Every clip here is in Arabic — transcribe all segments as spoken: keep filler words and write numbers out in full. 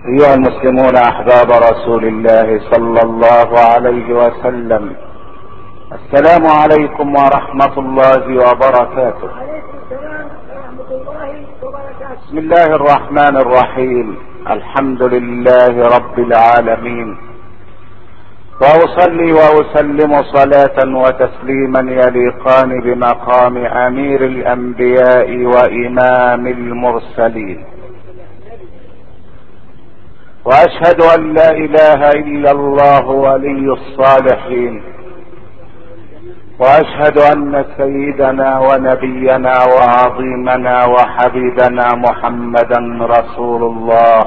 أيها المسلمون أحباب رسول الله صلى الله عليه وسلم، السلام عليكم ورحمة الله وبركاته. بسم الله الرحمن الرحيم، الحمد لله رب العالمين، وأصلي وأسلم صلاة وتسليما يليقان بمقام أمير الأنبياء وإمام المرسلين، واشهد ان لا اله الا الله ولي الصالحين، واشهد ان سيدنا ونبينا وعظيمنا وحبيبنا محمدا رسول الله،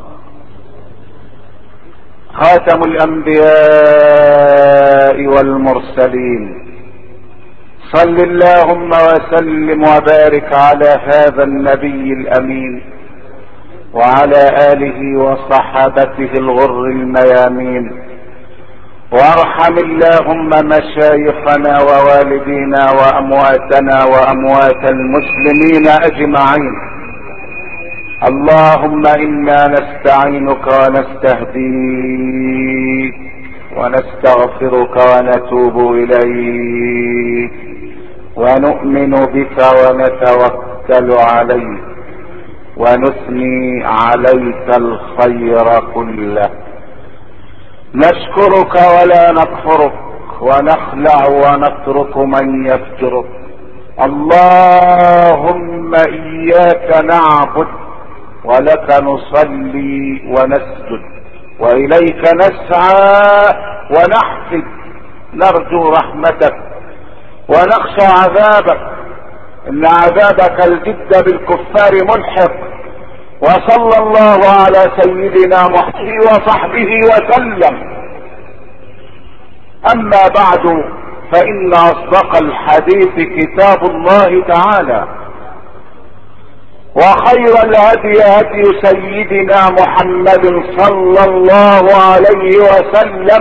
خاتم الانبياء والمرسلين. صل اللهم وسلم وبارك على هذا النبي الامين وعلى آله وصحابته الغر الميامين، وارحم اللهم مشايخنا ووالدينا وأمواتنا وأموات المسلمين أجمعين. اللهم إنا نستعينك ونستهديك ونستغفرك ونتوب إليك ونؤمن بك ونتوكل عليك ونثني عليك الخير كله. نشكرك ولا نكفرك، ونخلع ونترك من يفجرك. اللهم إياك نعبد ولك نصلي ونسجد وإليك نسعى ونحفد، نرجو رحمتك ونخشى عذابك، ان عذابك الجد بالكفار ملحق. وصلى الله على سيدنا محمد وصحبه وسلم. اما بعد، فان اصدق الحديث كتاب الله تعالى، وخير الهدي هدي سيدنا محمد صلى الله عليه وسلم،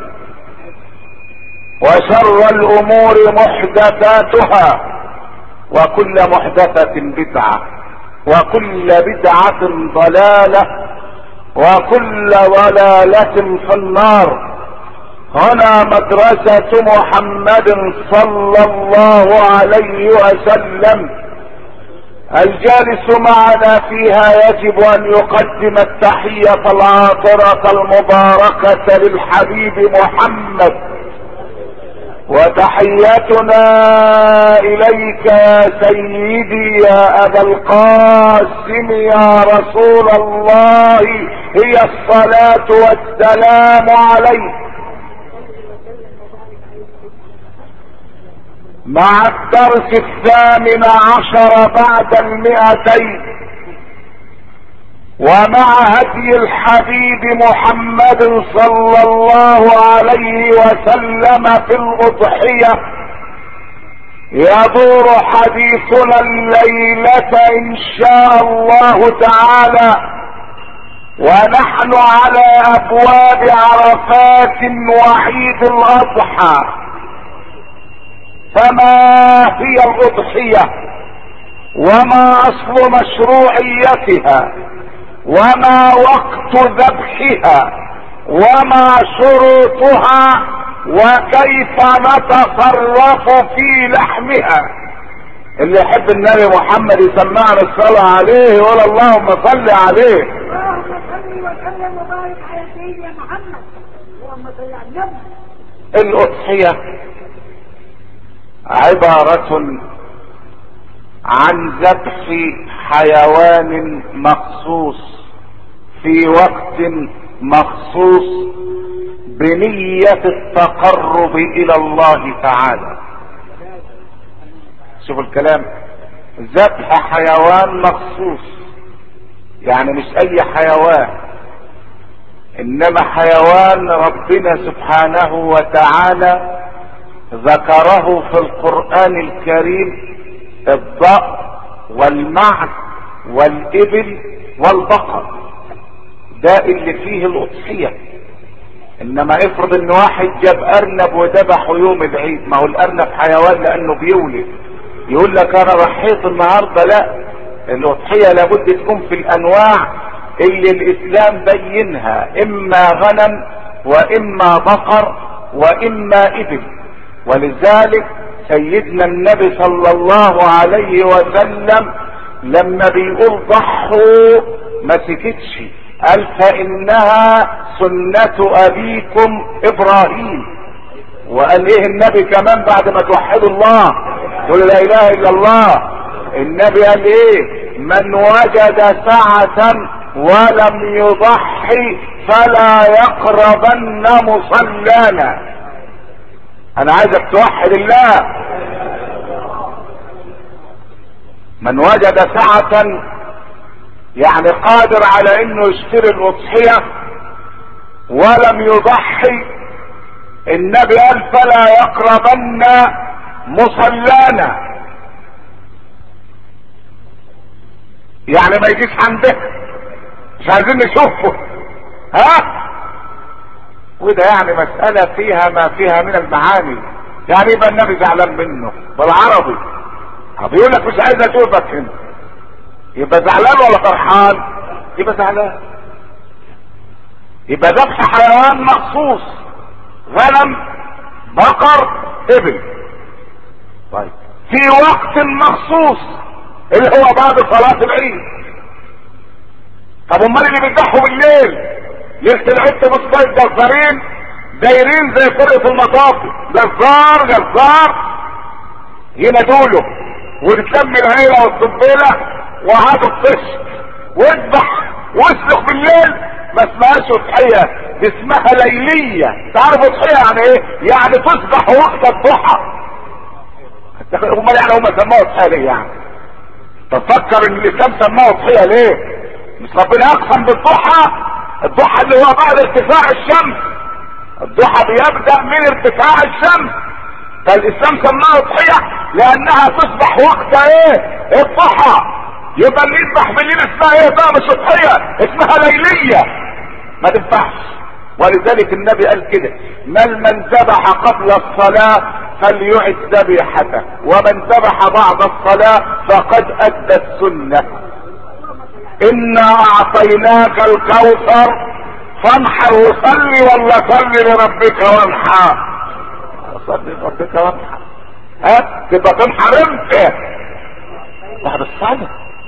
وشر الامور محدثاتها، وكل محدثة بدعة، وكل بدعة ضلالة، وكل ضلالة في النار. هنا مدرسة محمد صلى الله عليه وسلم، الجالس معنا فيها يجب ان يقدم التحية العاطرة المباركة للحبيب محمد، وتحياتنا اليك يا سيدي يا ابا القاسم يا رسول الله هي الصلاة والسلام عليك. مع الدرس الثامن عشر بعد المئتين، ومع هدي الحبيب محمد صلى الله عليه وسلم في الأضحية، يدور حديثنا الليلة إن شاء الله تعالى، ونحن على أبواب عرفات وعيد الأضحى. فما هي الأضحية؟ وما أصل مشروعيتها؟ وما وقت ذبحها؟ وما شروطها؟ وكيف نتصرف في لحمها؟ اللي يحب النبي محمد يسمعنا الصلاة عليه يقول اللهم صل عليه. اللهم صل وسلم وبارك على سيدنا محمد. اللهم صل على النبي. الأضحية عبارة عن ذبح حيوان مخصوص في وقت مخصوص بنية التقرب الى الله تعالى. شوف الكلام، ذبح حيوان مخصوص، يعني مش اي حيوان، انما حيوان ربنا سبحانه وتعالى ذكره في القرآن الكريم: الضأن والمعز والإبل والبقر. ده اللي فيه الأضحية. انما افرض ان واحد جاب ارنب وذبحه يوم العيد، ما هو الارنب حيوان لانه بيولد، يقول لك انا ضحيت النهارده. لا، الاضحية لابد تكون في الانواع اللي الاسلام بينها اما غنم واما بقر واما ابل. ولذلك سيدنا النبي صلى الله عليه وسلم لما بيقول ضحوا ما سكتش، قال فانها سنة ابيكم ابراهيم. وقال ايه النبي كمان بعد ما توحدوا الله قولوا لا اله الا الله؟ النبي قال ايه؟ من وجد سعة ولم يضحي فلا يقربن مصلانا. انا عايزك توحد الله. من وجد سعة يعني قادر على انه يشتري الاضحية ولم يضحي، النبي قال فلا يقربن مصلانا، يعني ما يجيش عندك، مش عايزين نشوفه. ها؟ وده يعني مسألة فيها ما فيها من المعاني. يعني يبقى النبي زعلان منه بالعربي، بيقول لك مش عايز اشوفك هنا، يبقى زعلان ولا فرحان؟ يبقى زعلان. يبقى ذبح حيوان مخصوص، غنم بقر ابل، طيب في وقت مخصوص اللي هو بعد صلاة العيد. طب امال اللي بيذبحوا بالليل ليلة العيد تبص جزارين دايرين زي فرقة المطافي، جزار جزار ينادوله وتلم العيلة والصبيلة وهاتوا الطش واذبح واسلخ بالليل. ما اسمهاش اضحية، دي اسمها ليلية. تعرفوا اضحية يعني ايه؟ يعني تصبح وقت الضحى. امال يعني هم سموها اضحية ليه يعني؟ تفكر ان الاسلام سموها اضحية ليه؟ مش ربنا اقسم بالضحى؟ الضحى اللي هو بعد ارتفاع الشمس، الضحى بيبدأ من ارتفاع الشمس، فالاسلام سماها اضحية لانها تصبح وقت ايه؟ الضحى. يبقى اللي يذبح بالليل اسمها ايه بقى؟ مش اضحية، اسمها ليلية، ما تنفعش. ولذلك النبي قال كده: من من ذبح قبل الصلاة فليعد ذبيحته، ومن ذبح بعد الصلاة فقد ادى السنة. انا اعطيناك الكوثر فانحر وصلي، ولا صلي لربك وانحر؟ صلي لربك وانحر. ها تبقى تنحر امتى؟ بعد الصلاة.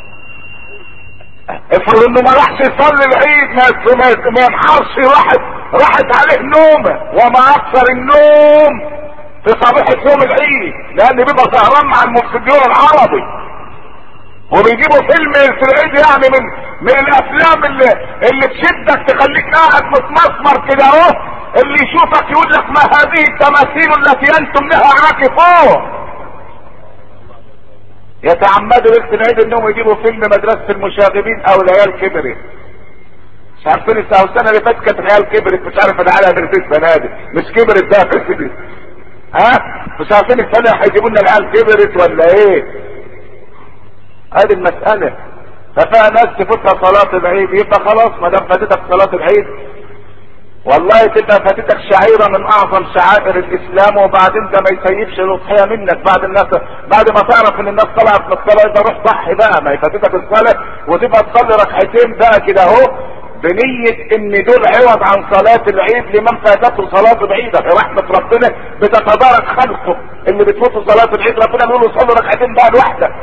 افرض انه ما راحش يصلي العيد ما ينحرش، واحد راحت عليه نومه، وما اكثر النوم في صبيحة يوم العيد، لان بيبقى سهران مع المفسدين العربي وبيجيبوا فيلم في العيد، يعني من من الافلام اللي اللي تشدك تخليك قاعد متمسمر كده اهو، اللي يشوفك يقول لك ما هذه التماثيل التي انتم لها عاكفون. يتعمدوا ليلة العيد انهم يجيبوا فيلم مدرسة المشاغبين او العيال كبرت. مش عارفين السنة اللي فاتت كانت العيال كبرت، مش عارف العيال هترتي السنة دي، مش كبرت ده كبرت. ها؟ مش عارفين السنة هيجيبوا لنا العيال كبرت ولا ايه؟ هذه المسألة. ففيها ناس تفوتها صلاة العيد، يبقى خلاص ما دام فاتتك صلاة العيد والله تبقى فاتتك شعيرة من اعظم شعائر الاسلام، وبعدين ده ما يسيبش الاضحية منك بعد الناس، بعد ما تعرف ان الناس طلعت من الصلاة يبقى روح ضحي بقى، ما يفاتتك الصلاة وتبقى تصلي ركعتين بقى كده اهو بنية ان دول عوض عن صلاة العيد لمن فاتته صلاة العيد. في رحمة ربنا بتتدارك خلقه، اللي بتفوتوا صلاة العيد ربنا بيقول له صلي ركعتين بقى لوحدك،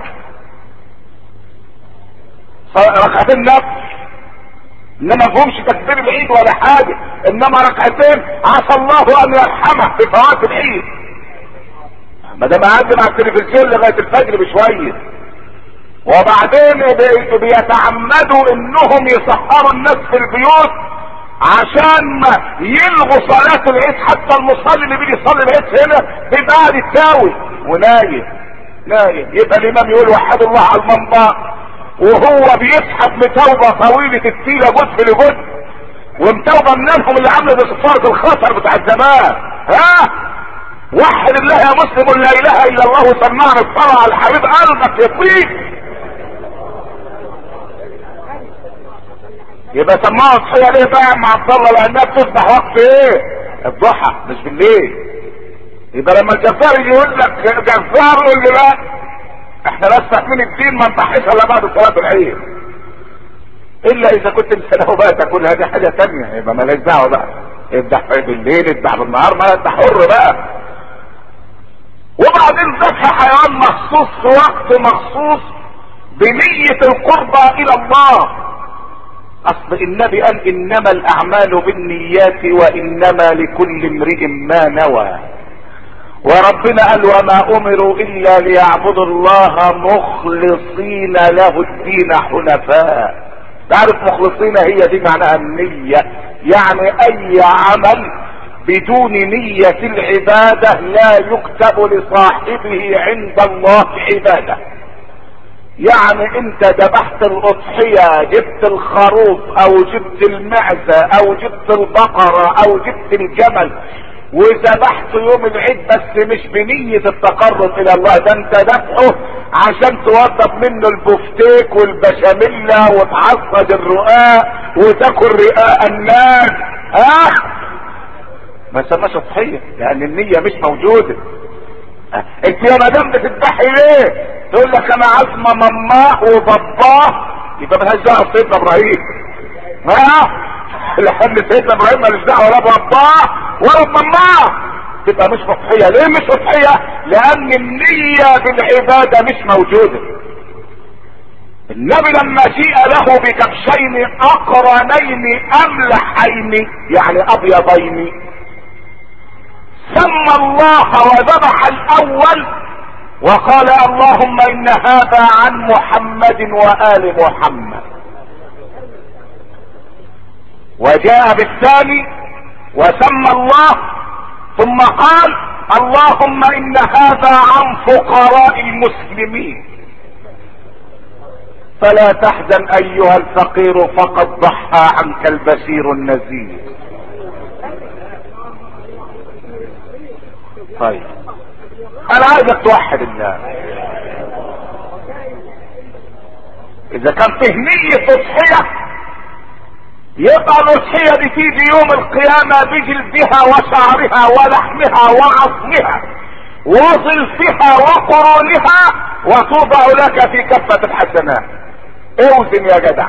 ركعتين نفس، انما ما فيهمش تكبير العيد ولا حاجه، انما ركعتين عسى الله ان يرحمه في فوات العيد. ما دام قاعد مع التلفزيون لغايه الفجر بشويه، وبعدين بيتعمدوا انهم يسهروا الناس في البيوت عشان ما يلغوا صلاه العيد. حتى المصلي اللي بيجي يصلي العيد هنا بيبقى قاعد يتاوي ونايم نايم، يبقى الامام يقول وحد الله على المنبر وهو بيسحب متوبة طويلة التيلة جد لجد، ومتوبة منهم اللي عاملة زي صفارة الخطر بتاع الزمان. ها؟ وحد الله يا مسلم لا اله الا الله، وسمعنا الصلاة على الحبيب قلبك يطيق. يبقى سماها اضحية ليه بقى يا عم عبد الله؟ لانها بتصبح وقت ايه؟ الضحى مش بالليل. يبقى لما الجزار يجي يقول لك جزار يقول لي لا، احنا ناس فاهمين الدين ما نضحيش الا بعد صلاة العيد. الا اذا كنت انت لو بقى تاكل هذه حاجه ثانيه يبقى مالك دعوه بقى، اذبح بالليل اذبح بالنهار، ما انت حر بقى. وبعدين ذبح حيوان مخصوص في وقت مخصوص بنية القربى الى الله. اصل النبي قال انما الاعمال بالنيات وانما لكل امرئ ما نوى، وربنا قال وما امروا الا ليعبدوا الله مخلصين له الدين حنفاء. تعرف مخلصين هي دي معناها النية، يعني اي عمل بدون نية العبادة لا يكتب لصاحبه عند الله عبادة. يعني انت ذبحت الاضحية، جبت الخروف او جبت المعزة او جبت البقرة او جبت الجمل وذبحت يوم العيد بس مش بنية التقرب الى الله، ده انت ذبحه عشان توضب منه البفتيك والبشاميلا وتعصج الرقاق وتاكل رقاق الناس، ها ما سماش اضحية لان النية مش موجودة. انت يا مدام بتذبحي ليه؟ تقول لك انا عازمه ماماه وباباه، يبقى مالهاش دعوه بسيدنا ابراهيم. ها لان سيدنا ابراهيم مالهاش دعوه ولا باباه ولا بماماه، تبقى مش اضحيه. ليه مش اضحيه؟ لان النيه بالعباده مش موجوده. النبي لما جيء له بكبشين اقرنين املحين يعني ابيضين سمى الله وذبح الاول وقال اللهم ان هذا عن محمد وآل محمد، وجاء بالثاني وسمى الله ثم قال اللهم ان هذا عن فقراء المسلمين، فلا تحزن ايها الفقير فقد ضحى عنك البشير النذير. طيب انا عايزك توحد الله. اذا كان فيه نية تضحية يبقى الاضحية دي تيجي يوم القيامة بجلدها وشعرها ولحمها وعظمها وظلفها وقرونها وتوضع لك في كفة الحسنات. اوزن يا جدع،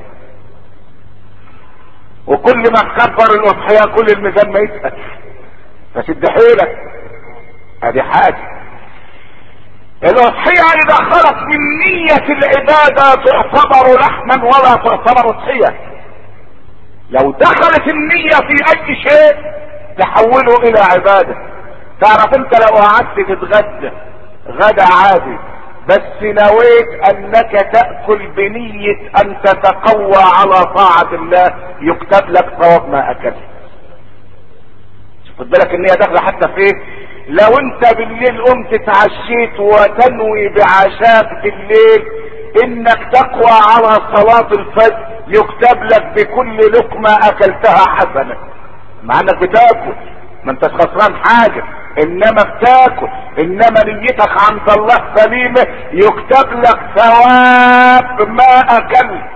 وكل ما تكبر الاضحية كل الميزان ما يتقل، فشد حيلك. ادي حاجة. الاضحية اذا خلت من نية العبادة تعتبر لحما ولا تعتبر اضحية. لو دخلت النية في اي شيء تحوله الى عبادة. تعرف انت لو قعدت تتغدى غدا عادي بس نويت انك تأكل بنية ان تتقوى على طاعة الله يكتب لك ثواب ما اكلت. خد بالك النية داخله حتى في ايه؟ لو انت بالليل قمت اتعشيت وتنوي بعشاك بالليل انك تقوى على صلاة الفجر يكتب لك بكل لقمة اكلتها حسنة، مع انك بتاكل ما انتش خسران حاجة انما بتاكل، انما نيتك عند الله سليمة يكتب لك ثواب ما اكلت.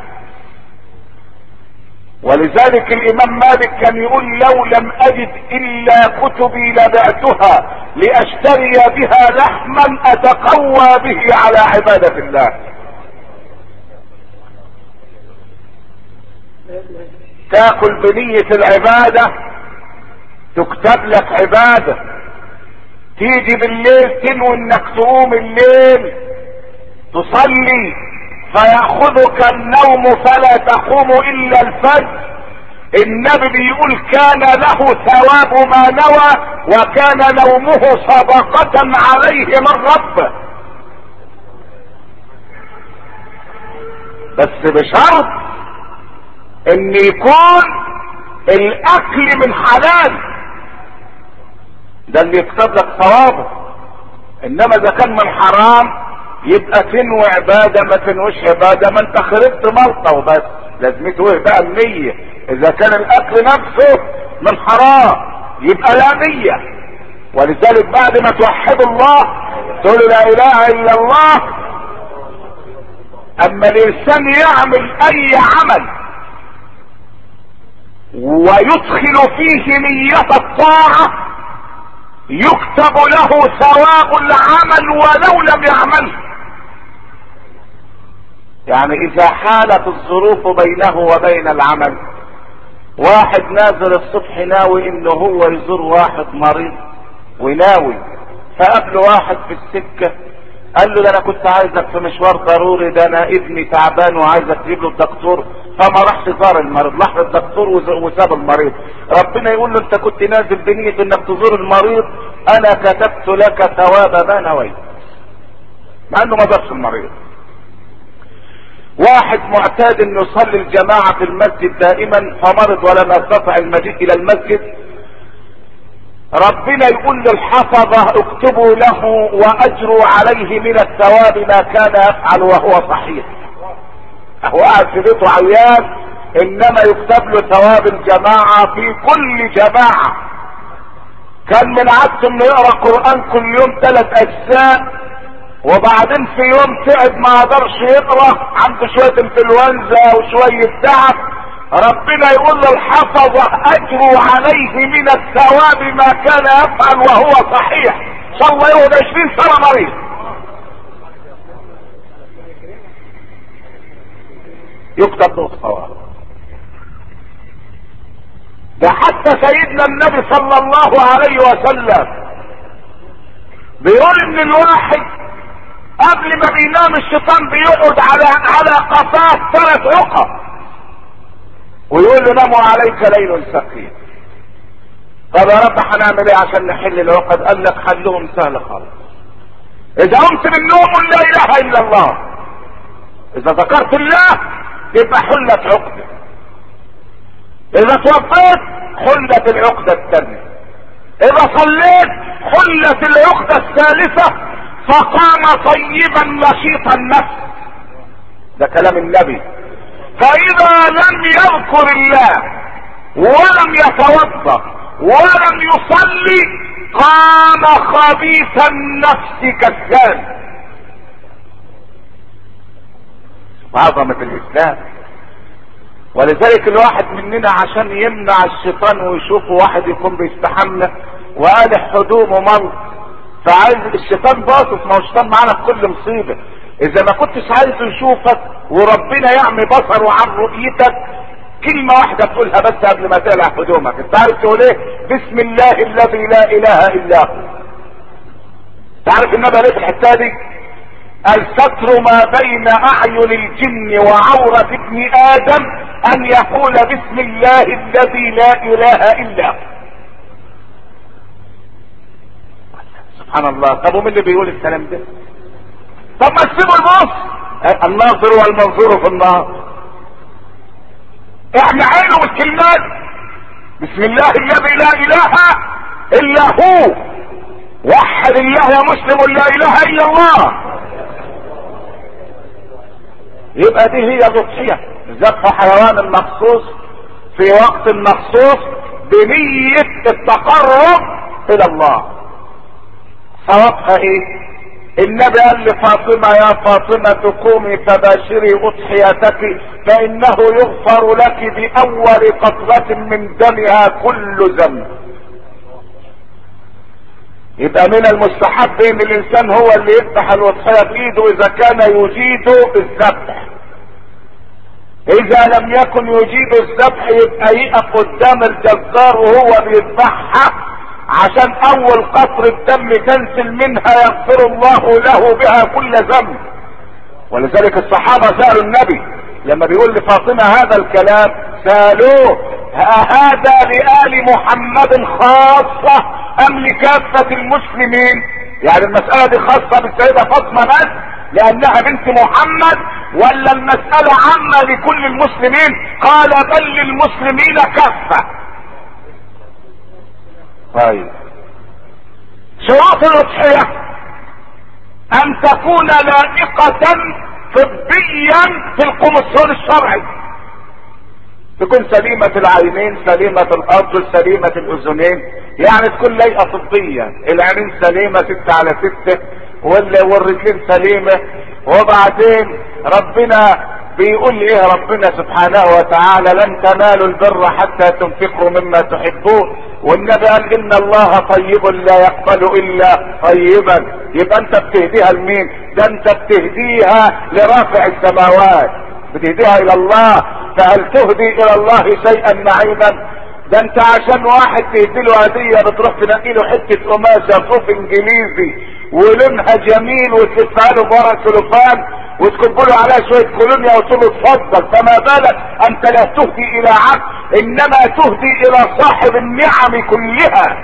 ولذلك الامام مالك كان يقول لو لم اجد الا كتبي لبعتها لاشتري بها لحما اتقوى به على عبادة الله. تاكل بنية العبادة تكتب لك عبادة. تيجي بالليل تنوي انك تقوم الليل تصلي فيأخذك النوم فلا تقوم الا الفجر، النبي بيقول كان له ثواب ما نوى وكان نومه صدقة عليه من ربه، بس بشرط ان يكون الاكل من حلال، ده اللي يكتب لك ثوابه. انما اذا كان من حرام يبقى تنوي عبادة ما تنويش عبادة، ما انت خربت ملطة وبس. لازمته ايه بقى النية؟ اذا كان الاكل نفسه من حرام يبقى لا نية. ولذلك بعد ما توحد الله تقول لا اله الا الله، اما الانسان يعمل اي عمل ويدخل فيه نية الطاعة يكتب له ثواب العمل ولو لم يعمله. يعني اذا حالت الظروف بينه وبين العمل، واحد نازل الصبح ناوي انه هو يزور واحد مريض وناوي، فقابل واحد في السكة قال له ده انا كنت عايزك في مشوار ضروري، ده انا ابني تعبان وعايزك تجيب له الدكتور، فما راحش زار المريض، راح للدكتور وساب المريض. ربنا يقول له انت كنت نازل بنية انك تزور المريض، انا كتبت لك ثواب ما نويت، مع انه ما زارش المريض. واحد معتاد انه يصلي الجماعة في المسجد دائما فمرض ولم يستطع المجيء الى المسجد، ربنا يقول للحفظة اكتبوا له واجروا عليه من الثواب ما كان يفعل وهو صحيح. هو قاعد في بيته عيان، انما يكتب له ثواب الجماعة في كل جماعة. كان من عادته انه يقرأ قرآن كل يوم ثلاث اجزاء، وبعدين في يوم تعب ما قدرش يقرأ، عنده شوية انفلونزا وشوية تعب، ربنا يقول للحفظة اجروا عليه من الثواب ما كان يفعل وهو صحيح. ان شاء الله يقعد عشرين سنة مريض. يكتب له الثواب. ده حتى سيدنا النبي صلى الله عليه وسلم بيقول ان الواحد قبل ما بينام الشيطان بيقعد على على قفاه ثلاث عقد ويقول له ناموا عليك ليل ثقيل. طب يا رب هنعمل ايه عشان نحل العقد؟ قال لك حلهم سهل خالص. اذا قمت من النوم قل لا اله الا الله، اذا ذكرت الله يبقى حلت عقده، اذا توفيت حلت العقده الثانيه، اذا صليت حلت العقده الثالثه، فقام طيبا نشيط النفس. ده كلام النبي. فاذا لم يذكر الله ولم يتوضا ولم يصلي قام خبيث النفس كالثاني. عظمة الاسلام. ولذلك الواحد مننا عشان يمنع الشيطان ويشوفه واحد يكون بيستحمى وقالح هدومه ملط، فعايز الشيطان باصص، ما هو الشيطان معانا في كل مصيبه. اذا ما كنتش عايزه يشوفك وربنا يعمي بصره عن رؤيتك، كلمه واحده تقولها بس قبل ما تقلع هدومك. انت عارف تقول ايه؟ بسم الله الذي لا اله الا هو. انت عارف النبي ليه في الحته دي؟ الستر ما بين اعين الجن وعورة ابن ادم ان يقول بسم الله الذي لا اله الا هو. سبحان الله. طب ومين اللي بيقول الكلام ده؟ طب ما تسيبوا البص، الناظر والمنظور في النار. احنا عينه بالكلمات بسم الله الذي لا اله الا هو، وحد الله يا مسلم لا اله الا الله. يبقى دي هي الأضحية، ذبح حيوان مخصوص في وقت مخصوص بنية التقرب الى الله. ثوابها ايه؟ النبي قال لفاطمة يا فاطمة قومي فباشري اضحيتك فانه يغفر لك باول قطرة من دمها كل ذنب. يبقى من المستحب ان الانسان هو اللي يذبح الاضحية بايده اذا كان يجيد الذبح. اذا لم يكن يجيد الذبح يبقى يقف قدام الجزار وهو بيذبحها عشان اول قطر الدم تنزل منها يغفر الله له بها كل ذنب. ولذلك الصحابة سألوا النبي لما بيقول لفاطمة هذا الكلام، سألوه هذا لآل محمد خاصة ام لكافة المسلمين؟ يعني المسألة دي خاصة بالسيدة فاطمة بس لانها بنت محمد، ولا المسألة عامة لكل المسلمين؟ قال بل للمسلمين كافة. طيب شروط الأضحية ان تكون لائقة طبيا في الكوميسيون الشرعي، تكون سليمة العينين، سليمة الارجل، سليمة الاذنين، يعني تكون لايقة طبيا، العينين سليمة ستة على ستة والرجلين سليمة. وبعدين ربنا بيقول ايه ربنا سبحانه وتعالى؟ لن تنالوا البر حتى تنفقوا مما تحبون، والنبي قال ان الله طيب لا يقبل الا طيبا. يبقى انت بتهديها لمين؟ ده انت بتهديها لرافع السماوات، بتهديها الى الله. فهل تهدي الى الله شيئا معيبا؟ ده انت عشان واحد تهدي له هديه بتروح تنقي له حته قماشه صوف انجليزي ولونها جميل وتلفها له ورق سلوفان وتكب له عليها شويه كولونيا وتقول له اتفضل. فما بالك انت لا تهدي الى عبد، انما تهدي الى صاحب النعم كلها.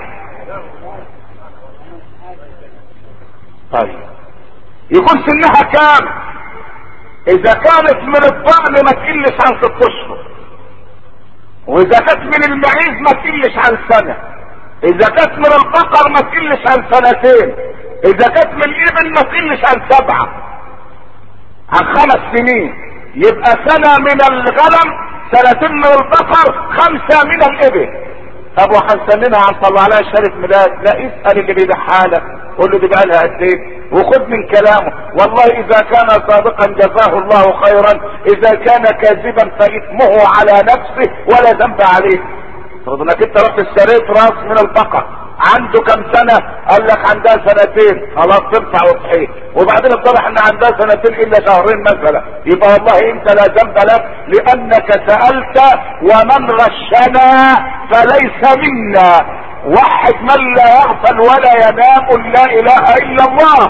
طيب يكون سنها كام؟ اذا كانت من الضأن ما تقلش عن ست اشهر، واذا كانت من المعيز ما تقلش عن سنة، اذا كانت من البقر ما تقلش عن سنتين، اذا كانت من الابل ما تقلش عن سبعة، عن خمس سنين. يبقى سنة من الغنم، سنتين من البقر، خمسة من الابل. طب وهنسننها هنطلع عليها شهادة ميلاد؟ لا، اسأل اللي بيدحها لك قول له دي بقالها قد ايه وخد من كلامه. والله اذا كان صادقا جزاه الله خيرا، اذا كان كاذبا فاثمه على نفسه ولا ذنب عليه. فرض انك انت رحت اشتريت راس من البقر، عنده كم سنة؟ قال لك عندها سنتين، خلاص تنفع وصحيح. وبعدين اتضح ان عندها سنتين الا شهرين مثلا، يبقى والله انت لا ذنب لك لانك سألت. ومن غشنا فليس منا. وحد من لا يغفل ولا ينام، لا اله الا الله.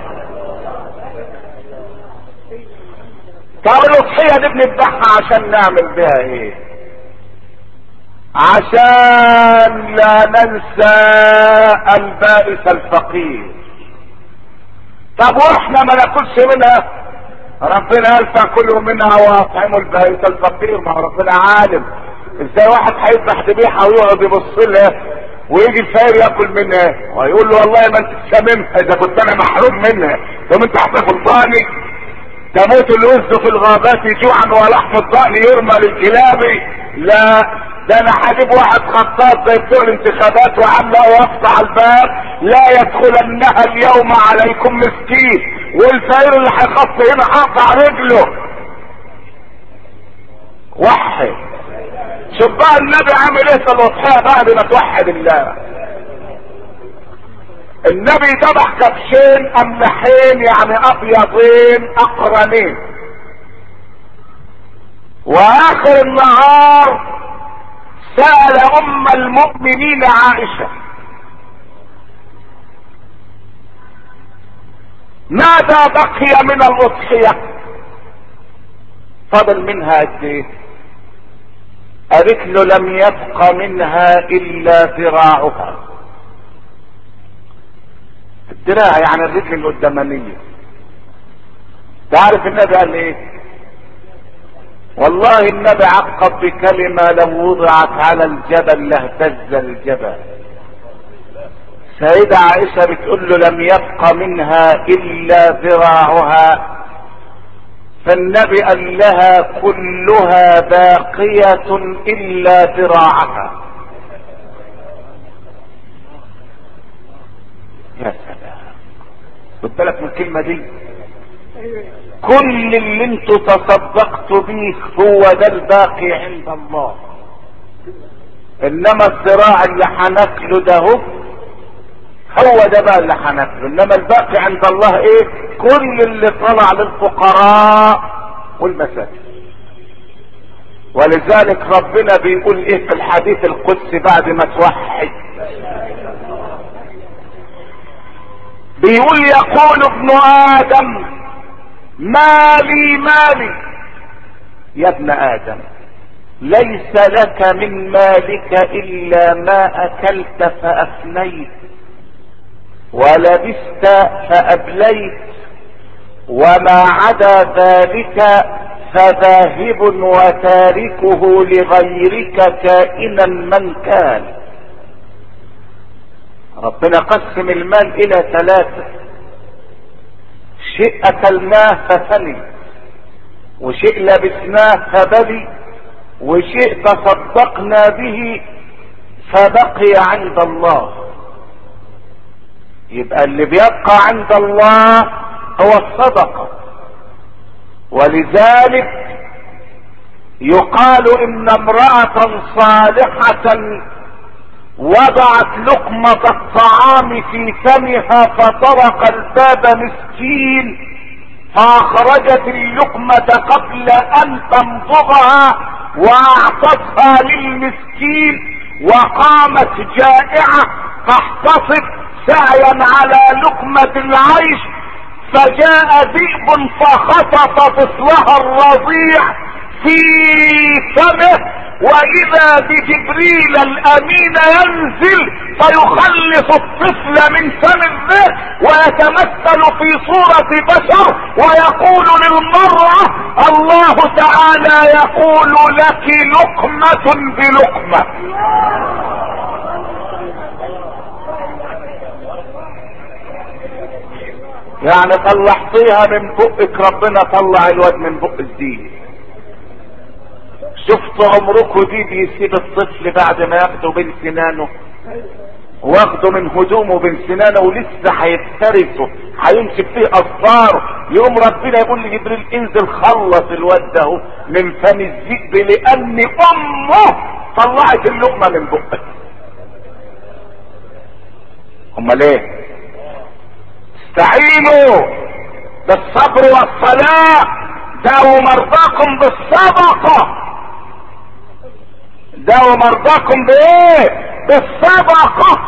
طب الاضحية دي بنذبحها عشان نعمل بها ايه؟ عشان لا ننسى البائس الفقير. طب واحنا ما ناكلش منها؟ ربنا قال فكلوا منها واطعموا البائس الفقير. ما هو ربنا عالم. ازاي واحد هيذبح ذبيحه ويقعد يبص لها ويجي الفقير ياكل منها ويقول له والله ما انت ساممها، اذا كنت انا محروم منها ثم انت هتاكل ضاني؟ تموت الوز في الغابات جوعا ولحم الضأن يرمى للكلاب. لا، ده انا هجيب واحد خطاط زي بتوع الانتخابات وعامله وقف على الباب، لا يدخلنها اليوم عليكم مسكين، والفقير اللي هيخط هنا هقطع رجله. وحد. شوف بقى النبي عامل ايه في الاضحيه بعد ما توحد الله. النبي ذبح كبشين املحين يعني ابيضين اقرنين، واخر النهار سأل ام المؤمنين عائشة ماذا بقي من الاضحية؟ فضل منها قد ايه؟ قالت له لم يبق منها الا ذراعها. الذراع يعني الرجل القدامانية. تعرف النبي قال ايه؟ والله النبي عقب بكلمة لو وضعت على الجبل لاهتز الجبل. سيدة عائشة بتقول له لم يبق منها الا ذراعها، فالنبي قال لها كلها باقية الا ذراعها. يا سلام، خد بالك من الكلمة دي. كل اللي انتوا تصدقتوا بيه هو ده الباقي عند الله، انما الذراع اللي هناكله ده هو هو ده بقى اللي هناكله، انما الباقي عند الله ايه؟ كل اللي طلع للفقراء والمساكين. ولذلك ربنا بيقول ايه في الحديث القدسي بعد ما توحد؟ بيقول يقول ابن ادم مالي مالي. يا ابن ادم ليس لك من مالك الا ما اكلت فافنيت ولبست فابليت، وما عدا ذلك فذاهب وتاركه لغيرك كائنا من كان. ربنا قسم المال الى ثلاثة: شيء اكلناه ففني، وشيء لبسناه فبلي، وشيء تصدقنا به فبقي عند الله. يبقى اللي بيبقى عند الله هو الصدقة. ولذلك يقال ان امرأة صالحة وضعت لقمة الطعام في فمها فطرق الباب مسكين فاخرجت اللقمة قبل ان تمضغها واعطتها للمسكين، وقامت جائعة تحتصب سعيا على لقمة العيش، فجاء ذئب فخطف طفلها الرضيع في فمه، واذا بجبريل الامين ينزل فيخلص الطفل من فم الذئب ويتمثل في صورة بشر ويقول للمرأة الله تعالى يقول لك لقمة بلقمة. يعني طلعتيها من بقك ربنا طلع الواد من بق الدين. شفتوا عمركم دي بيسيب الطفل بعد ما ياخده بين سنانه، واخده من هدومه بين سنانه ولسه هيفترسه هيمسك فيه اصفار، يقوم ربنا يقول لجبريل انزل خلص الواد ده من فم الذئب لان امه طلعت اللقمه من بقه. امال ايه؟ استعينوا بالصبر والصلاة، داووا مرضاكم بالصدقة، داووا مرضاكم بايه؟ بالصدقة.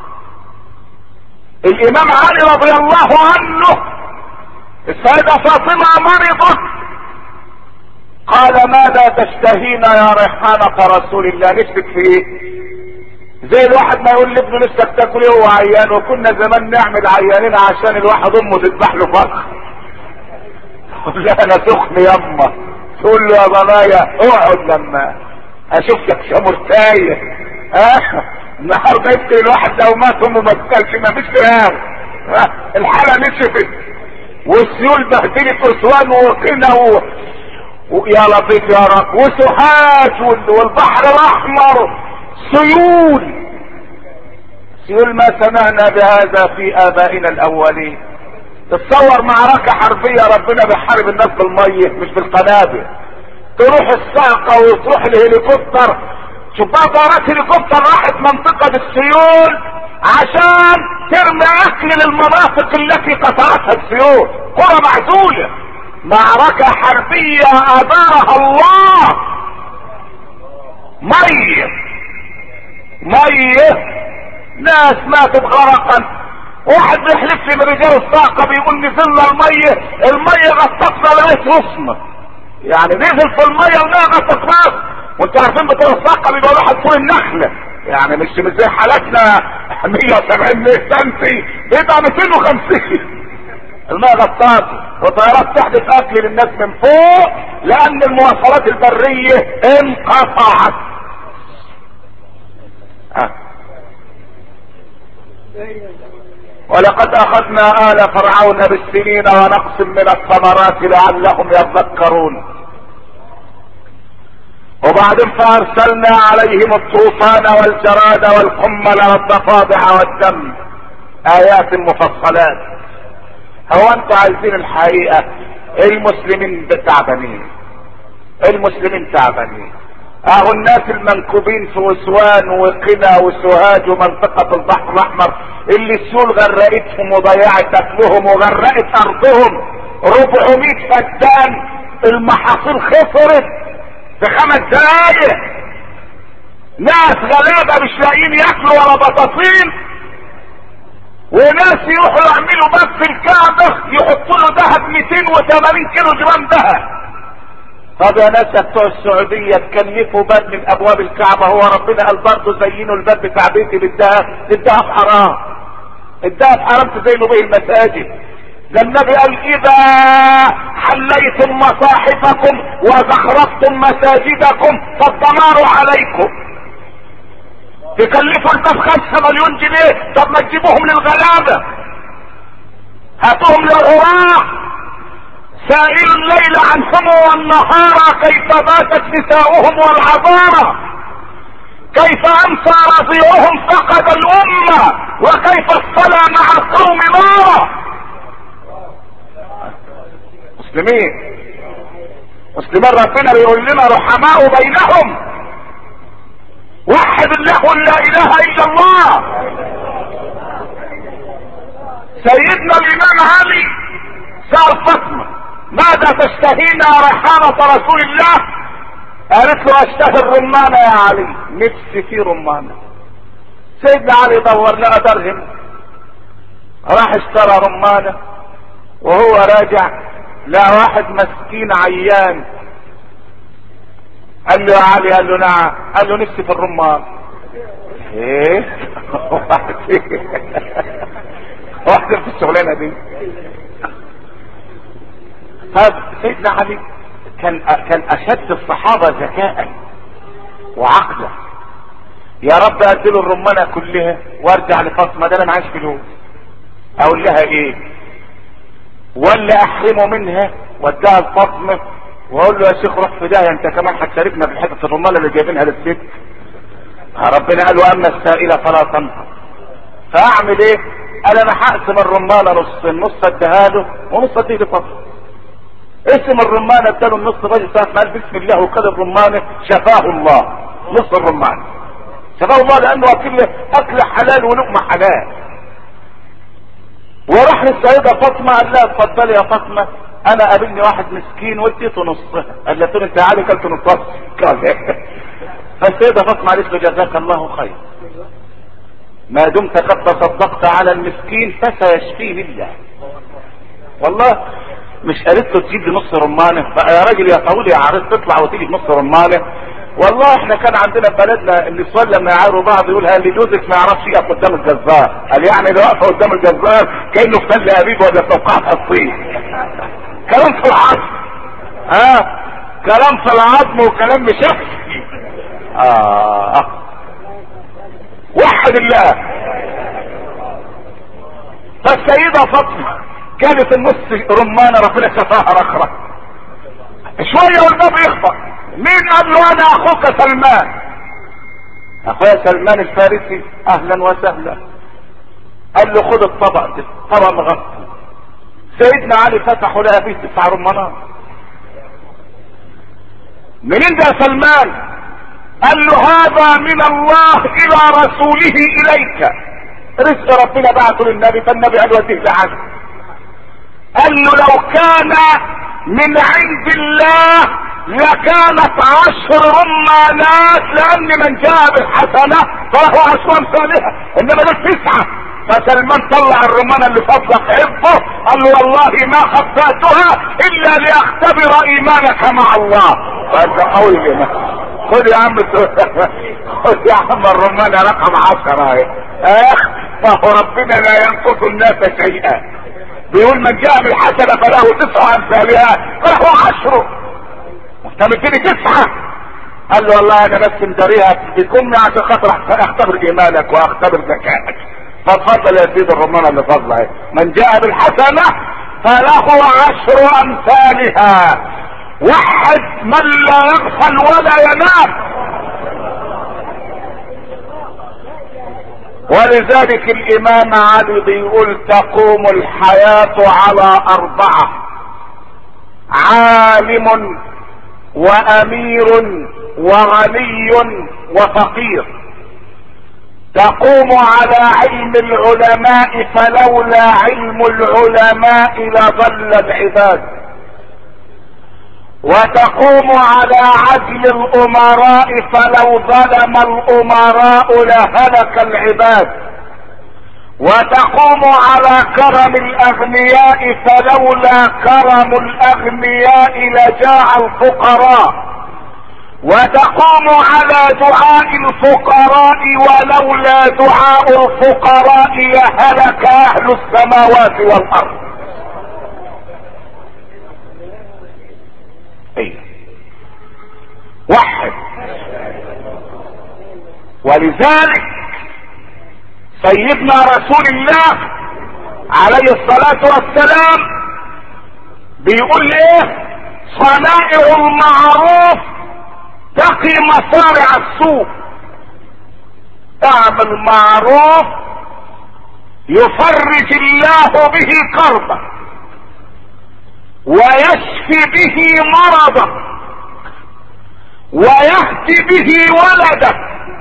الامام علي رضي الله عنه السيدة فاطمة مرضت، قال ماذا تشتهين يا ريحانة رسول الله؟ نفسك في ايه؟ زي الواحد ما يقول لابنه نفسك تاكل ايه وهو عيان، وكنا زمان نعمل عيانين عشان الواحد امه تذبح له فرخ. لا انا سخن يما، تقول له يا بنايا اقعد لما اشوف لك شمرتايه. اه النهارده يمكن الواحد لو مات امه ما تاكلش، ما فيش كلام. اه الحاله نشفت والسيول بهدلت اسوان وقنا و... ويا لطيف يا رب، وسوهاج والبحر الاحمر سيول سيول ما سمعنا بهذا في ابائنا الاولين. تتصور معركة حربية ربنا بيحارب الناس بالمية مش بالقنابل، تروح الصاعقة وتروح الهليكوبتر. شوف بقى طيارات هليكوبتر راحت منطقة السيول عشان ترمي اكل للمناطق التي قطعتها السيول، قرى معزولة. معركة حربية ادارها الله. مية مية ناس ماتت غرقا. واحد بيحلف لي من رجال الصاعقة بيقول نزلنا المية، المية غطتنا لغاية وسطنا، يعني نزل في المية المية غطت راس. وانتوا عارفين بتوع الصاعقة بيبقى واحد طول النخلة، يعني مش مش زي حالاتنا مية وسبعين سنتي، بيبقى مئتين وخمسين. المية غطاته وطيارات تحدث اكل للناس من فوق لان المواصلات البرية انقطعت. أه. ولقد اخذنا آل فرعون بالسنين ونقص من الثمرات لعلهم يذكرون. وبعدين فارسلنا عليهم الطوفان والجراد والقمل والضفادع والدم ايات مفصلات. هو انتوا عايزين الحقيقة؟ المسلمين تعبانين، المسلمين تعبانين. اهو الناس المنكوبين في وسوان وقنا وسوهاج ومنطقة البحر الاحمر اللي السيول غرقتهم وضيعت اكلهم وغرقت ارضهم، ربعمية فدان المحاصيل خسرت في خمس دقايق. ناس غلابة مش لاقيين ياكلوا ولا بطاطين، وناس يروحوا يعملوا باب في الكعبة يحطوا له ذهب مئتين وثمانين كيلو جرام ذهب. طب يا ناس بتوع السعودية تكلفوا باب من ابواب الكعبة، هو ربنا قال برضه زينوا الباب بتاع بيتي بالذهب؟ الذهب حرام، الذهب حرام تزينوا به المساجد. ده النبي قال اذا حليتم مصاحفكم وزخرفتم مساجدكم فالدمار عليكم. تكلفوا الباب خمسة مليون جنيه، طب ما تجيبوهم للغلابة، هاتوهم للغراء. سائل الليل عنهم والنهار كيف باتت نساؤهم والعذارى، كيف امسى رضيعهم فقد الامة، وكيف الصلى مع القوم نارا. مسلمين مسلمين ربنا بيقول لنا رحماء بينهم، وحد الله لا اله الا الله. سيدنا الامام علي سأل فاطمة ماذا تشتهين يا ريحانة رسول الله؟ قالت له اشتهي الرمانة يا علي، نفسي في رمانة. سيدنا علي دور لها درهم، راح اشترى رمانة، وهو راجع لقى واحد مسكين عيان. قال له يا علي، قال له نعم، قال له نفسي في الرمان. ايه واحد في الشغلانه دي. طب سيدنا علي كان كان اشد الصحابه ذكاء وعقلا. يا رب اديله الرمانه كلها وارجع لفاطمه، ده انا معاش فلوس، اقول لها ايه؟ ولا احرمه منها واديها لفاطمه واقول له يا شيخ روح في داهيه، انت كمان هتشاركنا في حته الرمانه اللي جايبينها للست. ربنا قال له اما السائله فلا تنهر. فاعمل ايه؟ قال انا هقسم الرمانه نصين، نص اديها له ونص اديه لفاطمه. اسم الرمانه اداله النص، الراجل ساعه ما قال بسم الله وخد الرمانه شفاه الله، نص الرمانه شفاه الله، لانه اكل اكل حلال ولقمه حلال. وراح للسيده فاطمه قال لها اتفضلي يا فاطمه، انا قابلني واحد مسكين واديته نصها. قالت له انت عالي كلت نصها. فالسيده فاطمه قالت له جزاك الله خير، ما دمت قد تصدقت على المسكين فسيشفيه الله. والله مش قالت له تجيب لي نص رمانه بقى يا راجل يا طويل يا عريض تطلع وتيجي بنص رمانه. والله احنا كان عندنا في بلدنا النسوان لما يعايروا بعض يقول اللي جوزك ما يعرفش يقف قدام الجزار. قال يعني اللي واقفه قدام الجزار كانه في تل ابيب ولا في توقعها الصين. كلام في العظم، ها آه. كلام في العظم وكلام مشخصي. اه وحد الله. فالسيدة فاطمة كانت النص رمانة ربنا شفاها رخرة شوية والباب يخبط. مين؟ قال له انا اخوك سلمان. اخويا سلمان الفارسي، اهلا وسهلا. قال له خد الطبق ده، طبق مغطي. سيدنا علي فتحوا لقى فيه تسع رمانات. منين ده يا سلمان؟ قال له هذا من الله الى رسوله اليك، رزق ربنا بعته للنبي، فالنبي قال وديه لعلي. قال له لو كان من عند الله لكانت عشر رمانات، لان من جاء بالحسنه فله عشر امثالها، انما ده تسعه. فسلمان طلع الرمانه اللي فضلت حبه، قال له والله ما خفاتها الا لاختبر ايمانك مع الله. فانت قوي الايمان. خد يا عم خد يا عم الرمانه رقم عشرة اهي. اخ فهو ربنا لا ينقص الناس شيئا، بيقول من جاء بالحسنه فله تسع امثالها فله عشر. انت مديني تسعه. قال له والله انا بس مداريها بكمي عشان خاطر اختبر ايمانك واختبر ذكائك. فاتفضل يا سيدي الرمانه اللي فاضله اهي. من جاء بالحسنه فله عشر امثالها. وحد من لا يغفل ولا ينام. ولذلك الامام علي بيقول تقوم الحياة على اربعة: عالم وامير وغني وفقير. تقوم على علم العلماء، فلولا علم العلماء لضل العباد. وتقوم على عدل الامراء، فلو ظلم الامراء لهلك العباد. وتقوم على كرم الاغنياء، فلولا كرم الاغنياء لجاع الفقراء. وتقوم على دعاء الفقراء، ولولا دعاء الفقراء لهلك اهل السماوات والارض. ايه وحد. ولذلك سيدنا رسول الله عليه الصلاة والسلام بيقول ايه؟ صنائع المعروف تقي مصارع السوء. اعمل معروف يفرج الله به كربه ويشفي به مرضه. ويهدي به ولدك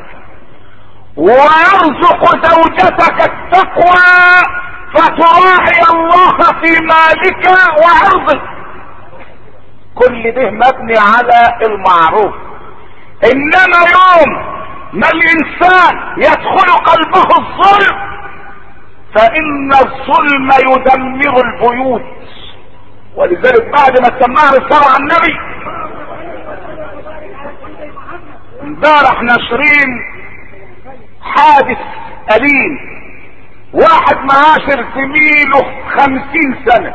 ويرزق زوجتك التقوى فتراعي الله في مالك وعرضك. كل ده مبني على المعروف. انما يوم ما الانسان يدخل قلبه الظلم فان الظلم يدمر البيوت. ولذلك بعد ما سمعنا الصلاة على النبي امبارح ناشرين حادث أليم، واحد معاشر زميله خمسين سنة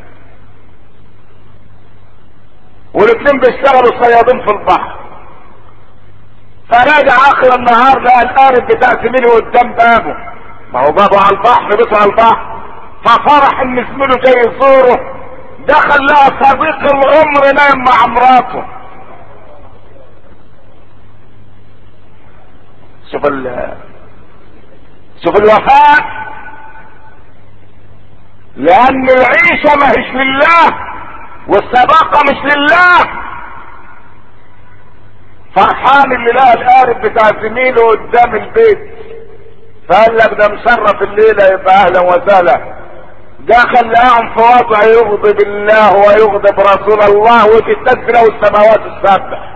والاتنين بيشتغلوا صيادين في البحر، فراجع اخر النهار لقى القارب بتاع زميله قدام بابه، ما هو بابه على البحر بيته على البحر، ففرح ان زميله جاي يزوره، دخل لقى صديق العمر نايم مع مراته. شوف ال شوف الوفاء، لان العيشة ما هيش لله والصداقة مش لله. فرحان اللي لقى القارب بتاع زميله قدام البيت، فقال لك ده مشرف الليلة يبقى اهلا وسهلا. دخل لقاهم في وضع يغضب الله ويغضب رسول الله وتتسجل له السماوات السبع.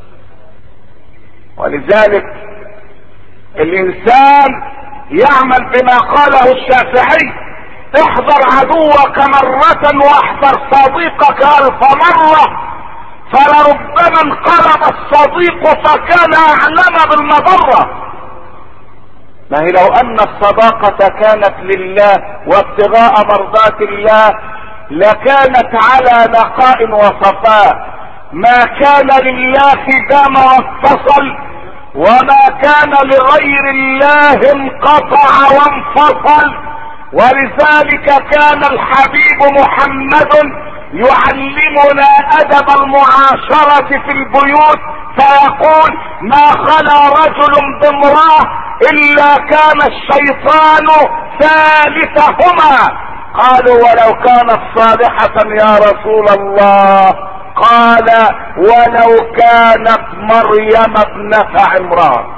ولذلك الانسان يعمل بما قاله الشافعي: احذر عدوك مرة واحذر صديقك الف مرة، فلربما انقلب الصديق فكان اعلم بالمضرة. ما هي لو ان الصداقة كانت لله وابتغاء مرضات الله لكانت على نقاء وصفاء. ما كان لله دام واتصل، وما كان لغير الله انقطع وانفصل. ولذلك كان الحبيب محمد يعلمنا ادب المعاشرة في البيوت، فيقول: ما خلا رجل بامرأة الا كان الشيطان ثالثهما. قالوا: ولو كانت صالحة يا رسول الله؟ قال: ولو كانت مريم ابنة عمران.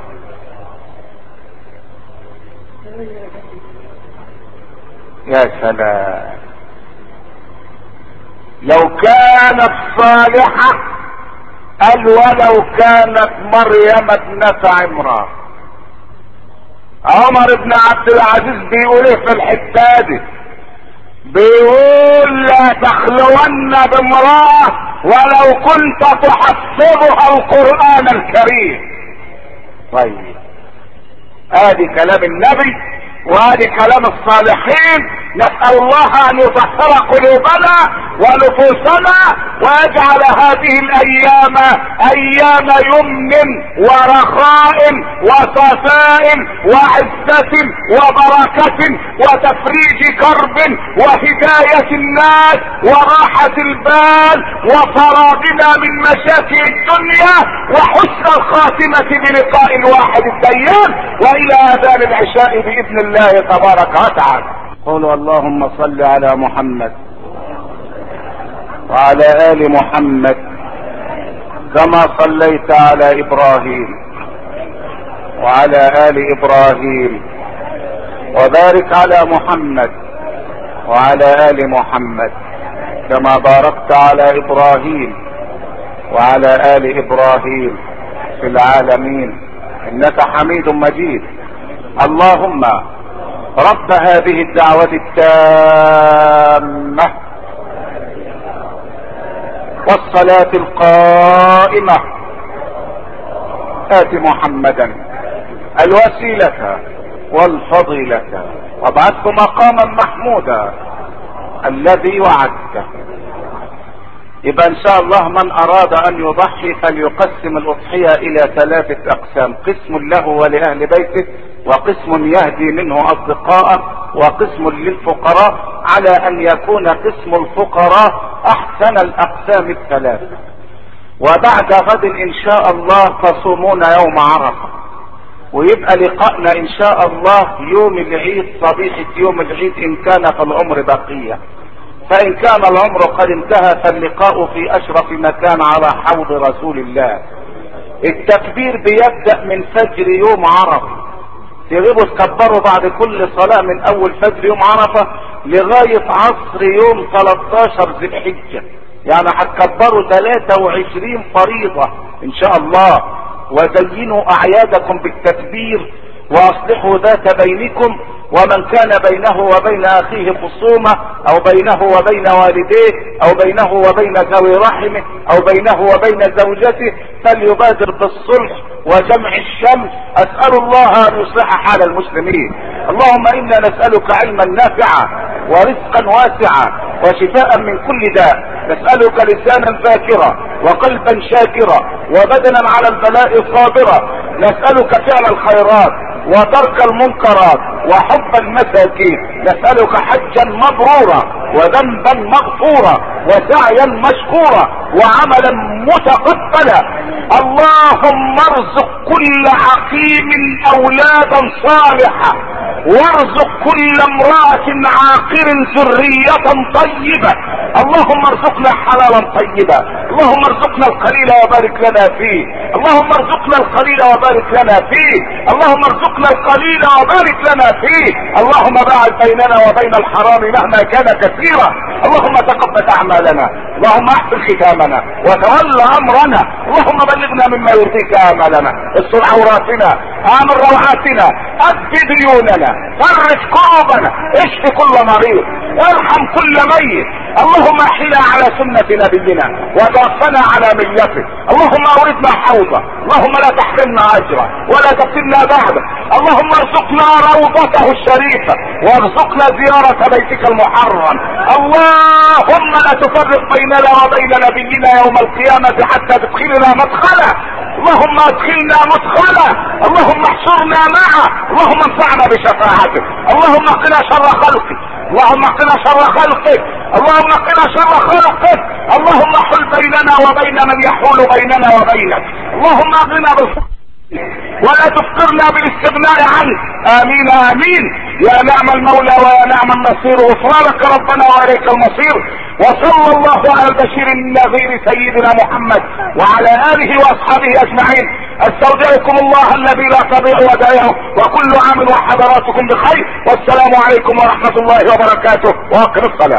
يا سلام، لو كانت صالحة قال: ولو كانت مريم ابنة عمران. عمر بن عبد العزيز بيقول ايه في الحتة دي؟ بيقول: لا تخلون بامرأة ولو كنت تحفظها القرآن الكريم. طيب، ادي كلام النبي وادي كلام الصالحين. نسأل الله ان يطهر قلوبنا ونفوسنا ويجعل هذه الايام ايام يمن ورخاء وصفاء وعزة وبركة وتفريج كرب وهداية الناس وراحة البال وفراغنا من مشاكل الدنيا وحسن الخاتمة بلقاء الواحد الديان والى اذان العشاء باذن الله تبارك وتعالى. قولوا: اللهم صل على محمد وعلى آل محمد كما صليت على إبراهيم وعلى آل إبراهيم، وبارك على محمد وعلى آل محمد كما باركت على إبراهيم وعلى آل إبراهيم في العالمين إنك حميد مجيد. اللهم رب هذه الدعوة التامة والصلاة القائمة آت محمدا الوسيلة والفضيلة وابعثه مقاما محمودا الذي وعدته. يبقى ان شاء الله من اراد ان يضحي فليقسم الاضحية الى ثلاثة اقسام: قسم له ولأهل بيته، وقسم يهدي منه اصدقاءه، وقسم للفقراء، على ان يكون قسم الفقراء احسن الاقسام الثلاثة. وبعد غد ان شاء الله تصومون يوم عرفة، ويبقى لقاءنا ان شاء الله يوم العيد، صبيحة يوم العيد ان كان في العمر بقية. فان كان العمر قد انتهى فاللقاء في اشرف مكان على حوض رسول الله. التكبير بيبدأ من فجر يوم عرفة، تغيبوا تكبروا بعد كل صلاة من اول فجر يوم عرفة لغاية عصر يوم ثلاثة عشر ذي الحجة، يعني هتكبروا ثلاثة وعشرين فريضة ان شاء الله. وزينوا اعيادكم بالتكبير واصلحوا ذات بينكم، ومن كان بينه وبين اخيه خصومة او بينه وبين والديه او بينه وبين ذوي رحمه او بينه وبين زوجته فليبادر بالصلح وجمع الشمل. اسأل الله ان يصلح حال المسلمين. اللهم انا نسألك علما نافعا ورزقا واسعا وشفاء من كل داء. نسألك لسانا ذاكرا وقلبا شاكرا وبدنا على البلاء صابرا. نسألك فعل الخيرات وترك المنكرات وحب المساكين. نسألك حجا مبرورا وذنبا مغفورا وسعيا مشكورا وعملا متقبلا. اللهم ارزق كل عقيم اولادا صالحة، وارزق كل امرأة عاقر ذرية طيبة. اللهم ارزقنا حلالا طيبا، اللهم ارزقنا القليل وبارك لنا فيه، اللهم ارزقنا القليل وبارك لنا فيه، اللهم ارزقنا القليل وبارك لنا فيه. اللهم باعد بيننا وبين الحرام مهما كان كثيرا. اللهم تقبل اعمالنا، اللهم احسن ختامنا وتولى امرنا. اللهم بلغنا مما يرضيك امالنا، استر عوراتنا، امن روعاتنا، اد ديوننا، فرج كروبنا، اشف كل مريض، ارحم كل ميت. اللهم احينا على سنة نبينا وتوفنا على ملته. اللهم اوردنا حوضه، اللهم لا تحرمنا اجره ولا تفتنا بعده. اللهم ارزقنا روضته الشريفة وارزقنا زيارة بيتك المحرم. اللهم لا تفرق بيننا وبين نبينا يوم القيامة حتى تدخلنا مدخله. اللهم ادخلنا مدخله، اللهم احشرنا معه، اللهم انفعنا بشفاعته. اللهم قنا شر خلقك، اللهم قنا شر خلقك، اللهم قنا شر خلقك. اللهم حل بيننا وبين من يحول بيننا وبينك. اللهم اغننا بالفقر ولا تفقرنا بالاستغناء عنك. امين امين. يا نعم المولى ويا نعم النصير. غفرانك ربنا واليك المصير. وصلى الله على البشير النذير سيدنا محمد وعلى اله واصحابه اجمعين. استودعكم الله الذي لا تضيع ودائعه، وكل عام وحضراتكم بخير، والسلام عليكم ورحمة الله وبركاته، واقم الصلاة.